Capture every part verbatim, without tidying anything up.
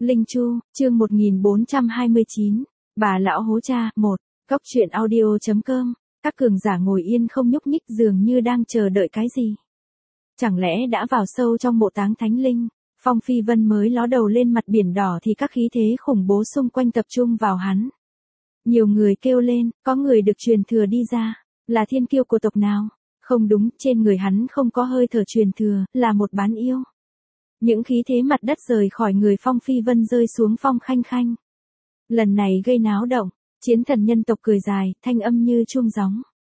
Linh Chu, chương một nghìn bốn trăm hai mươi chín, bà lão hố cha, một, Cóc truyện audio.com, các cường giả ngồi yên không nhúc nhích dường như đang chờ đợi cái gì. Chẳng lẽ đã vào sâu trong mộ táng thánh linh, Phong Phi Vân mới ló đầu lên mặt biển đỏ thì các khí thế khủng bố xung quanh tập trung vào hắn. Nhiều người kêu lên, có người được truyền thừa đi ra, là thiên kiêu của tộc nào? Không đúng, trên người hắn không có hơi thở truyền thừa, là một bán yêu. Những khí thế mặt đất rời khỏi người Phong Phi Vân rơi xuống Phong Khanh Khanh. Lần này gây náo động, chiến thần nhân tộc cười dài, thanh âm như chuông gióng.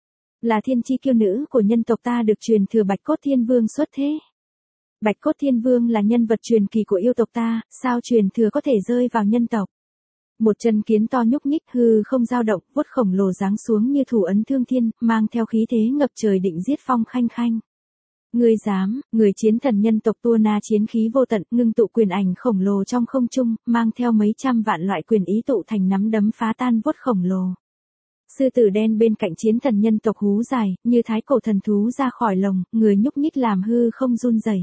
Là thiên chi kiêu nữ của nhân tộc ta được truyền thừa Bạch Cốt Thiên Vương xuất thế. Bạch Cốt Thiên Vương là nhân vật truyền kỳ của yêu tộc ta, sao truyền thừa có thể rơi vào nhân tộc? Một chân kiến to nhúc nhích hư không dao động, vuốt khổng lồ giáng xuống như thủ ấn thương thiên, mang theo khí thế ngập trời định giết Phong Khanh Khanh. Ngươi dám, người chiến thần nhân tộc tua na chiến khí vô tận, ngưng tụ quyền ảnh khổng lồ trong không trung, mang theo mấy trăm vạn loại quyền ý tụ thành nắm đấm phá tan vuốt khổng lồ. Sư tử đen bên cạnh chiến thần nhân tộc hú dài, như thái cổ thần thú ra khỏi lồng, người nhúc nhích làm hư không run rẩy.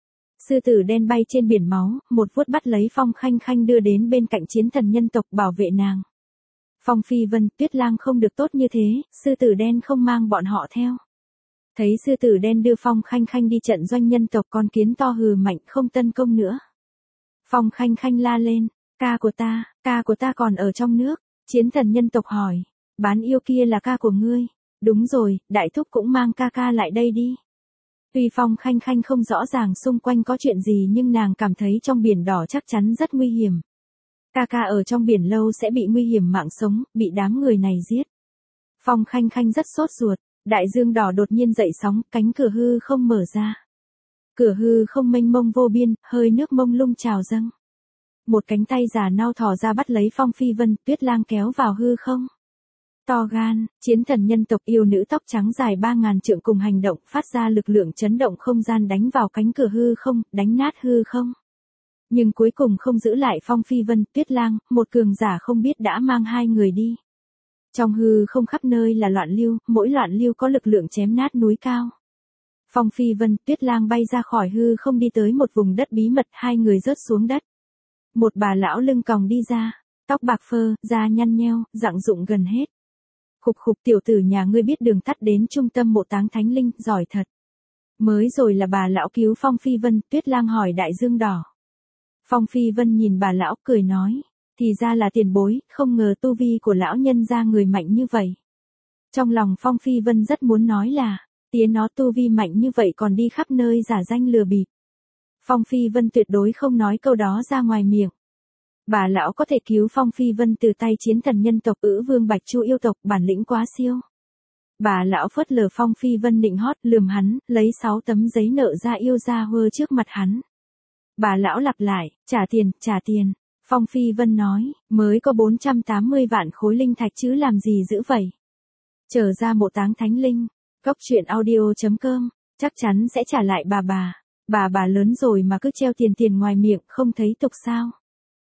Sư tử đen bay trên biển máu, một vuốt bắt lấy Phong Khanh Khanh đưa đến bên cạnh chiến thần nhân tộc bảo vệ nàng. Phong Phi Vân, Tuyết Lang không được tốt như thế, sư tử đen không mang bọn họ theo. Thấy sư tử đen đưa Phong Khanh Khanh đi trận doanh nhân tộc, con kiến to hừ mạnh không tấn công nữa. Phong Khanh Khanh la lên, ca của ta, ca của ta còn ở trong nước. Chiến thần nhân tộc hỏi, bán yêu kia là ca của ngươi? Đúng rồi, đại thúc cũng mang ca ca lại đây đi. Tuy Phong Khanh Khanh không rõ ràng xung quanh có chuyện gì nhưng nàng cảm thấy trong biển đỏ chắc chắn rất nguy hiểm. Ca ca ở trong biển lâu sẽ bị nguy hiểm mạng sống, bị đám người này giết. Phong Khanh Khanh rất sốt ruột, đại dương đỏ đột nhiên dậy sóng, cánh cửa hư không mở ra. Cửa hư không mênh mông vô biên, hơi nước mông lung trào dâng. Một cánh tay già nao thò ra bắt lấy Phong Phi Vân, Tuyết Lang kéo vào hư không. To gan, chiến thần nhân tộc yêu nữ tóc trắng dài ba ngàn trượng cùng hành động, phát ra lực lượng chấn động không gian đánh vào cánh cửa hư không, đánh nát hư không. Nhưng cuối cùng không giữ lại Phong Phi Vân, Tuyết Lang, một cường giả không biết đã mang hai người đi. Trong hư không khắp nơi là loạn lưu, mỗi loạn lưu có lực lượng chém nát núi cao. Phong Phi Vân, Tuyết Lang bay ra khỏi hư không đi tới một vùng đất bí mật, hai người rớt xuống đất. Một bà lão lưng còng đi ra, tóc bạc phơ, da nhăn nheo, rạng rụng gần hết. Khục khục, tiểu tử nhà ngươi biết đường tắt đến trung tâm mộ táng thánh linh, giỏi thật. Mới rồi là bà lão cứu Phong Phi Vân, Tuyết Lang hỏi đại dương đỏ. Phong Phi Vân nhìn bà lão cười nói, thì ra là tiền bối, không ngờ tu vi của lão nhân ra người mạnh như vậy. Trong lòng Phong Phi Vân rất muốn nói là, tía nó tu vi mạnh như vậy còn đi khắp nơi giả danh lừa bịp. Phong Phi Vân tuyệt đối không nói câu đó ra ngoài miệng. Bà lão có thể cứu Phong Phi Vân từ tay chiến thần nhân tộc Ữ Vương Bạch Chu yêu tộc, bản lĩnh quá siêu. Bà lão phớt lờ Phong Phi Vân nịnh hót, lườm hắn, lấy sáu tấm giấy nợ ra yêu ra hơ trước mặt hắn. Bà lão lặp lại, trả tiền, trả tiền. Phong Phi Vân nói, mới có bốn trăm tám mươi vạn khối linh thạch chứ làm gì dữ vậy. Trở ra mộ táng thánh linh, Cóc truyện audio.com, chắc chắn sẽ trả lại bà bà. Bà bà lớn rồi mà cứ treo tiền tiền ngoài miệng, không thấy tục sao.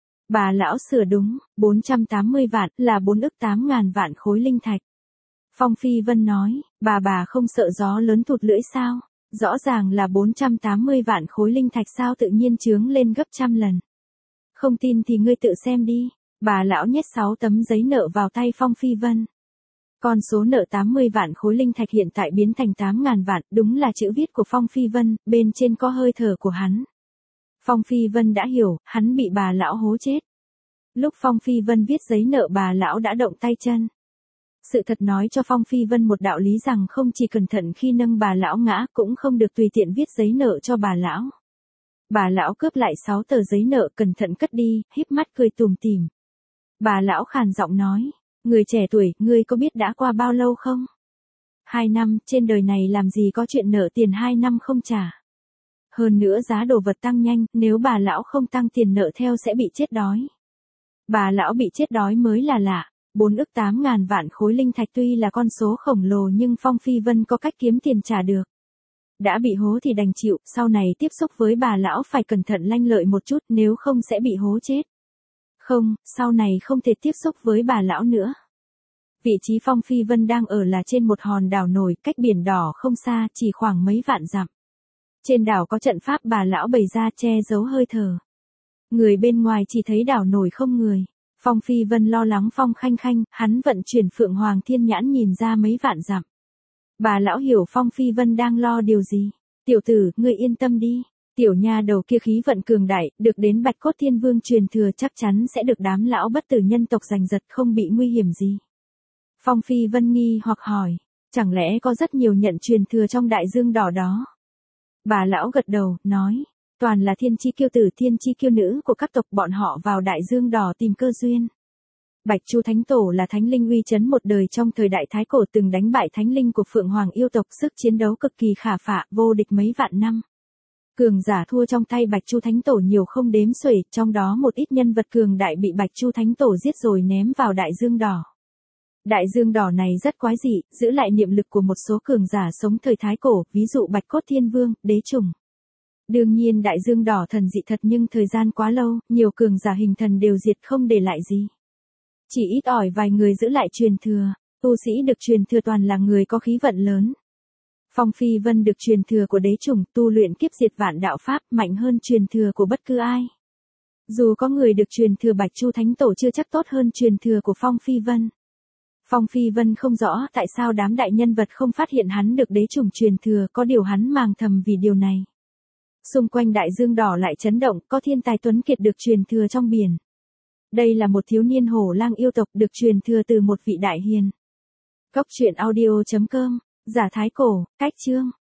Bà lão sửa đúng, bốn trăm tám mươi vạn là bốn ức tám ngàn vạn khối linh thạch. Phong Phi Vân nói, bà bà không sợ gió lớn thụt lưỡi sao? Rõ ràng là bốn trăm tám mươi vạn khối linh thạch sao tự nhiên chướng lên gấp trăm lần. Không tin thì ngươi tự xem đi. Bà lão nhét sáu tấm giấy nợ vào tay Phong Phi Vân. Con số nợ tám mươi vạn khối linh thạch hiện tại biến thành tám ngàn vạn, đúng là chữ viết của Phong Phi Vân, bên trên có hơi thở của hắn. Phong Phi Vân đã hiểu, hắn bị bà lão hố chết. Lúc Phong Phi Vân viết giấy nợ bà lão đã động tay chân. Sự thật nói cho Phong Phi Vân một đạo lý rằng không chỉ cẩn thận khi nâng bà lão ngã, cũng không được tùy tiện viết giấy nợ cho bà lão. Bà lão cướp lại sáu tờ giấy nợ cẩn thận cất đi, híp mắt cười tủm tỉm. Bà lão khàn giọng nói, người trẻ tuổi, ngươi có biết đã qua bao lâu không? Hai năm, trên đời này làm gì có chuyện nợ tiền hai năm không trả. Hơn nữa giá đồ vật tăng nhanh, nếu bà lão không tăng tiền nợ theo sẽ bị chết đói. Bà lão bị chết đói mới là lạ. Bốn ức tám ngàn vạn khối linh thạch tuy là con số khổng lồ nhưng Phong Phi Vân có cách kiếm tiền trả được. Đã bị hố thì đành chịu, sau này tiếp xúc với bà lão phải cẩn thận lanh lợi một chút, nếu không sẽ bị hố chết. Không, sau này không thể tiếp xúc với bà lão nữa. Vị trí Phong Phi Vân đang ở là trên một hòn đảo nổi, cách biển đỏ không xa, chỉ khoảng mấy vạn dặm. Trên đảo có trận pháp bà lão bày ra che giấu hơi thở. Người bên ngoài chỉ thấy đảo nổi không người. Phong Phi Vân lo lắng Phong Khanh Khanh, hắn vận chuyển Phượng Hoàng Thiên Nhãn nhìn ra mấy vạn dặm. Bà lão hiểu Phong Phi Vân đang lo điều gì. Tiểu tử, ngươi yên tâm đi. Tiểu nha đầu kia khí vận cường đại, được đến Bạch Cốt Thiên Vương truyền thừa chắc chắn sẽ được đám lão bất tử nhân tộc giành giật không bị nguy hiểm gì. Phong Phi Vân nghi hoặc hỏi, chẳng lẽ có rất nhiều nhận truyền thừa trong đại dương đỏ đó? Bà lão gật đầu, nói, toàn là thiên chi kiêu tử thiên chi kiêu nữ của các tộc bọn họ vào đại dương đỏ tìm cơ duyên. Bạch Chu Thánh Tổ là thánh linh uy chấn một đời trong thời đại Thái Cổ từng đánh bại thánh linh của Phượng Hoàng yêu tộc sức chiến đấu cực kỳ khả phạ vô địch mấy vạn năm. Cường giả thua trong tay Bạch Chu Thánh Tổ nhiều không đếm xuể, trong đó một ít nhân vật cường đại bị Bạch Chu Thánh Tổ giết rồi ném vào đại dương đỏ. Đại dương đỏ này rất quái dị, giữ lại niệm lực của một số cường giả sống thời Thái Cổ, ví dụ Bạch Cốt Thiên Vương, Đế Trùng. Đương nhiên đại dương đỏ thần dị thật nhưng thời gian quá lâu, nhiều cường giả hình thần đều diệt không để lại gì. Chỉ ít ỏi vài người giữ lại truyền thừa, tu sĩ được truyền thừa toàn là người có khí vận lớn. Phong Phi Vân được truyền thừa của Đế Trùng, tu luyện kiếp diệt vạn đạo pháp, mạnh hơn truyền thừa của bất cứ ai. Dù có người được truyền thừa Bạch Chu Thánh Tổ chưa chắc tốt hơn truyền thừa của Phong Phi Vân. Phong Phi Vân không rõ tại sao đám đại nhân vật không phát hiện hắn được Đế Trùng truyền thừa, có điều hắn màng thầm vì điều này. Xung quanh đại dương đỏ lại chấn động, có thiên tài tuấn kiệt được truyền thừa trong biển. Đây là một thiếu niên hổ lang yêu tộc được truyền thừa từ một vị đại hiền. Cốc truyện audio chấm com, giả Thái Cổ, cách chương.